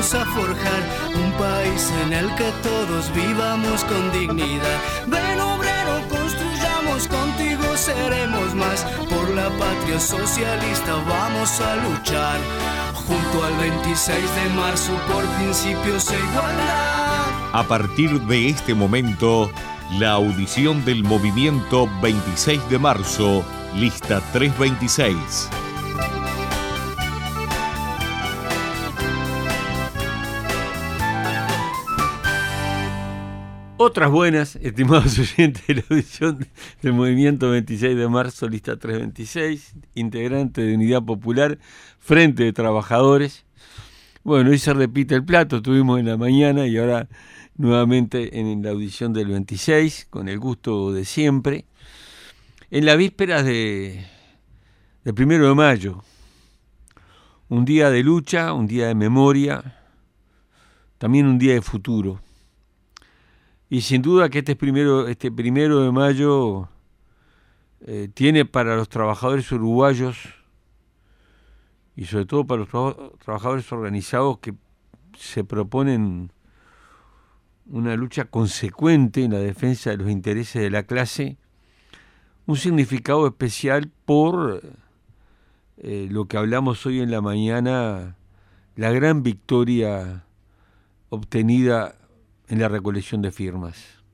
vamos a forjar un país en el que todos vivamos con dignidad. Ven obrero, construyamos, contigo seremos más. Por la patria socialista vamos a luchar, junto al 26 de marzo por principios e igualdad. A partir de este momento, la audición del movimiento 26 de marzo, lista 326. Otras buenas, estimados oyentes de la audición del movimiento 26 de marzo, lista 326, integrante de Unidad Popular, Frente de Trabajadores. Bueno, hoy se repite el plato, estuvimos en la mañana y ahora nuevamente en la audición del 26, con el gusto de siempre, en la víspera del 1 de mayo, un día de lucha, un día de memoria, también un día de futuro. Y sin duda que este primero de mayo tiene para los trabajadores uruguayos y sobre todo para los trabajadores organizados que se proponen una lucha consecuente en la defensa de los intereses de la clase, un significado especial por lo que hablamos hoy en la mañana, la gran victoria obtenida en la recolección de firmas.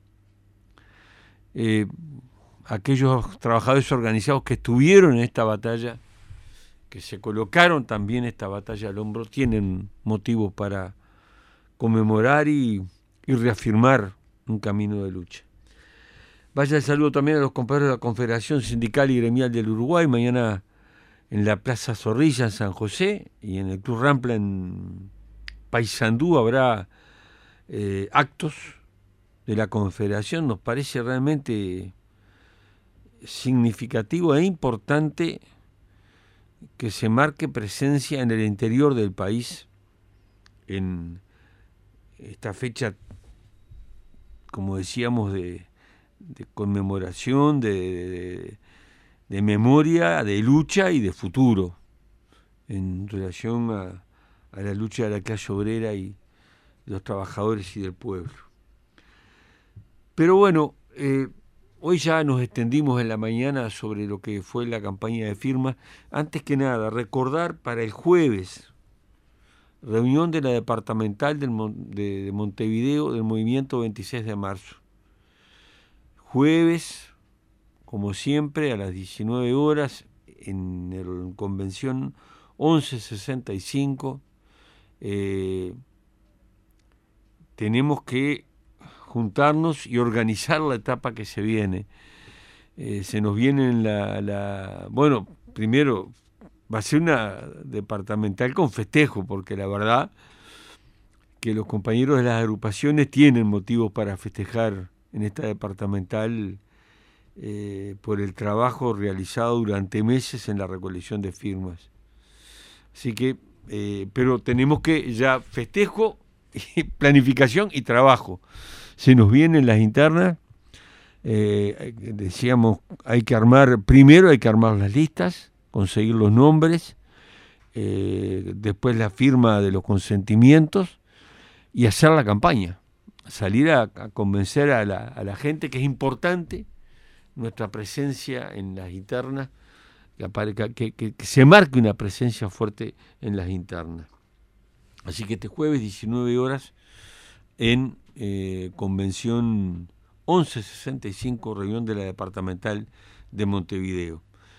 Aquellos trabajadores organizados que estuvieron en esta batalla, que se colocaron también esta batalla al hombro, tienen motivos para conmemorar y reafirmar un camino de lucha. Vaya el saludo también a los compañeros de la Confederación Sindical y Gremial del Uruguay, mañana en la Plaza Zorrilla en San José y en el Club Rampla en Paysandú habrá actos de la Confederación. Nos parece realmente significativo e importante que se marque presencia en el interior del país en esta fecha, como decíamos, de conmemoración, de memoria, de lucha y de futuro en relación a la lucha de la clase obrera y de los trabajadores y del pueblo. Pero bueno, hoy ya nos extendimos en la mañana sobre lo que fue la campaña de firmas. Antes que nada, recordar para el jueves, reunión de la departamental de Montevideo del movimiento 26 de marzo. Jueves, como siempre, a las 19 horas, en la convención 1165, tenemos que juntarnos y organizar la etapa que se viene. Se nos viene bueno, primero va a ser una departamental con festejo, porque la verdad que los compañeros de las agrupaciones tienen motivos para festejar en esta departamental por el trabajo realizado durante meses en la recolección de firmas. Así que, pero tenemos que ya festejo, planificación y trabajo. Se nos vienen las internas, decíamos, hay que armar las listas, conseguir los nombres, después la firma de los consentimientos y hacer la campaña, salir a convencer a la gente que es importante nuestra presencia en las internas, que se marque una presencia fuerte en las internas. Así que este jueves 19 horas en Convención 1165, reunión de la departamental de Montevideo.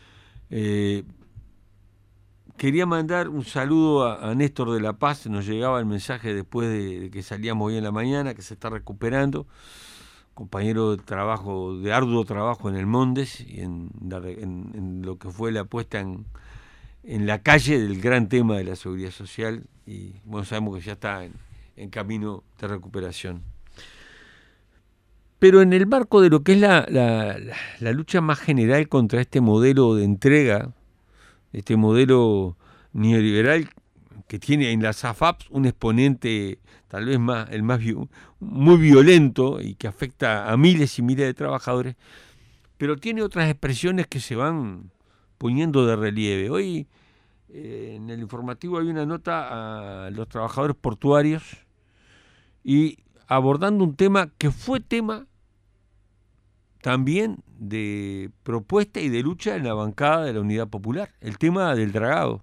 Quería mandar un saludo a Néstor de la Paz. Nos llegaba el mensaje después de que salíamos hoy en la mañana, que se está recuperando, compañero de trabajo, de arduo trabajo en el Mondes y en lo que fue la puesta en la calle del gran tema de la seguridad social, y bueno, sabemos que ya está en camino de recuperación. Pero en el marco de lo que es la lucha más general contra este modelo de entrega, este modelo neoliberal que tiene en las AFAPs un exponente tal vez muy violento y que afecta a miles y miles de trabajadores, pero tiene otras expresiones que se van poniendo de relieve. Hoy en el informativo hay una nota a los trabajadores portuarios y abordando un tema que fue tema también de propuesta y de lucha en la bancada de la Unidad Popular, el tema del dragado,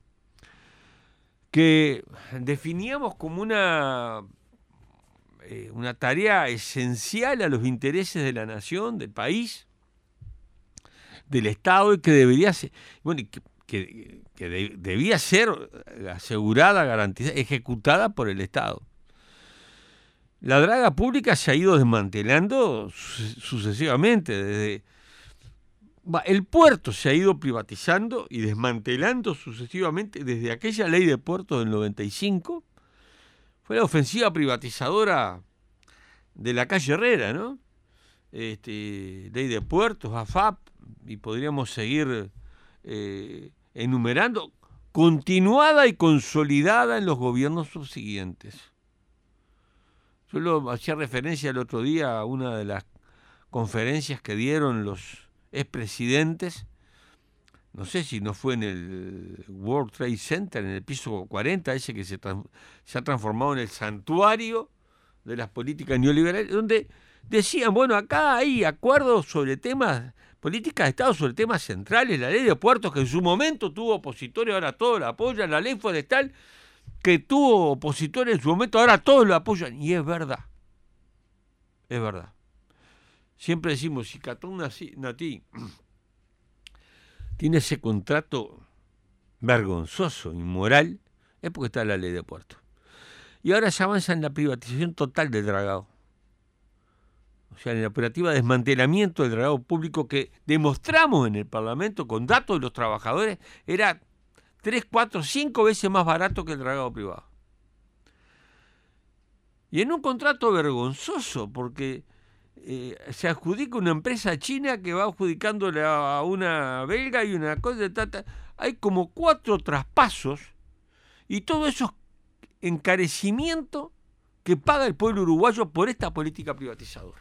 que definíamos como una tarea esencial a los intereses de la nación, del país, del Estado, y que debería ser, bueno, que debía ser asegurada, garantizada, ejecutada por el Estado. La draga pública se ha ido desmantelando sucesivamente. Desde el puerto se ha ido privatizando y desmantelando sucesivamente desde aquella ley de puertos del 95. Fue la ofensiva privatizadora de la calle Herrera, ¿no? Ley de puertos, AFAP, y podríamos seguir enumerando, continuada y consolidada en los gobiernos subsiguientes. Yo lo hacía referencia el otro día a una de las conferencias que dieron los expresidentes, no sé si no fue en el World Trade Center, en el piso 40, ese que se ha transformado en el santuario de las políticas neoliberales, donde decían, bueno, acá hay acuerdos sobre temas, políticas de Estado sobre temas centrales, la ley de puertos que en su momento tuvo opositores, ahora todos la apoyan, la ley forestal que tuvo opositores en su momento, ahora todos lo apoyan, y es verdad, es verdad. Siempre decimos, si Catón Natí tiene ese contrato vergonzoso, inmoral, es porque está la ley de puertos. Y ahora se avanza en la privatización total del dragado. O sea, en la operativa de desmantelamiento del dragado público que demostramos en el Parlamento con datos de los trabajadores, era 3, 4, 5 veces más barato que el dragado privado. Y en un contrato vergonzoso, porque se adjudica una empresa china que va adjudicándole a una belga y una cosa de tata. Hay como 4 traspasos y todo eso es encarecimiento que paga el pueblo uruguayo por esta política privatizadora.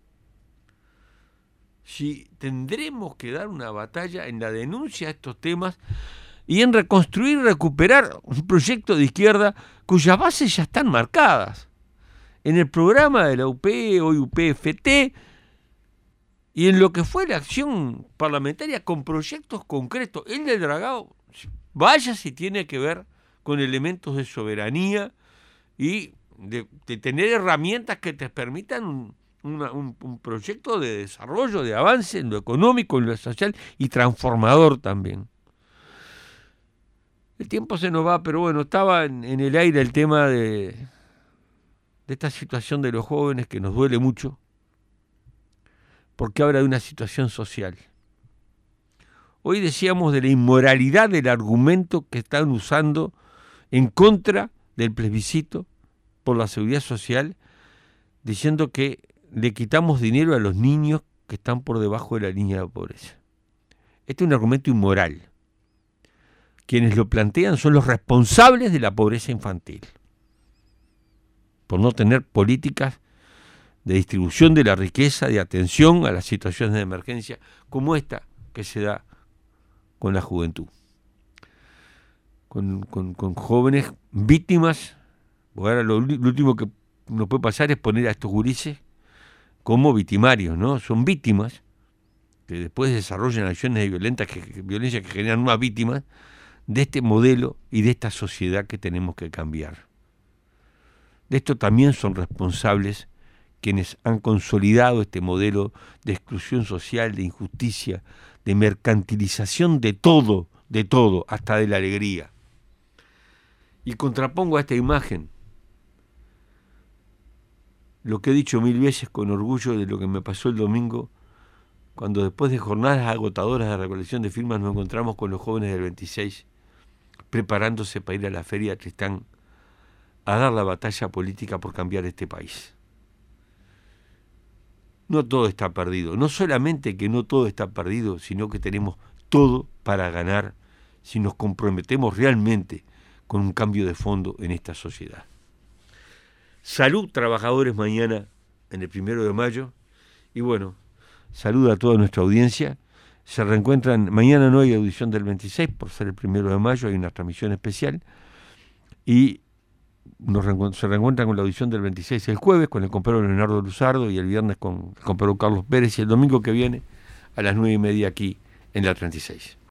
Si tendremos que dar una batalla en la denuncia de estos temas y en reconstruir y recuperar un proyecto de izquierda cuyas bases ya están marcadas en el programa de la UP, hoy UPFT, y en lo que fue la acción parlamentaria con proyectos concretos. El del dragado, vaya si tiene que ver con elementos de soberanía y de tener herramientas que te permitan un proyecto de desarrollo, de avance en lo económico, en lo social y transformador también. El tiempo se nos va, pero bueno, estaba en el aire el tema de esta situación de los jóvenes que nos duele mucho, porque habla de una situación social. Hoy decíamos de la inmoralidad del argumento que están usando en contra del plebiscito por la seguridad social, diciendo que le quitamos dinero a los niños que están por debajo de la línea de pobreza. Este es un argumento inmoral. Quienes lo plantean son los responsables de la pobreza infantil, por no tener políticas de distribución de la riqueza, de atención a las situaciones de emergencia como esta que se da con la juventud, con jóvenes víctimas. Ahora lo último que nos puede pasar es poner a estos gurises como victimarios, ¿no? Son víctimas que después desarrollan acciones de violencia que generan más víctimas de este modelo y de esta sociedad que tenemos que cambiar. De esto también son responsables quienes han consolidado este modelo de exclusión social, de injusticia, de mercantilización de todo, hasta de la alegría. Y contrapongo a esta imagen lo que he dicho 1000 veces con orgullo de lo que me pasó el domingo, cuando después de jornadas agotadoras de recolección de firmas nos encontramos con los jóvenes del 26 preparándose para ir a la Feria Tristán a dar la batalla política por cambiar este país. No todo está perdido, no solamente que no todo está perdido, sino que tenemos todo para ganar si nos comprometemos realmente con un cambio de fondo en esta sociedad. Salud, trabajadores, mañana en el 1 de mayo. Y bueno, saludo a toda nuestra audiencia. se reencuentran, mañana no hay audición del 26, por ser el 1 de mayo, hay una transmisión especial, y se reencuentran con la audición del 26 el jueves, con el compañero Leonardo Luzardo, y el viernes con el compañero Carlos Pérez, y el domingo que viene a las 9:30 aquí en la 36.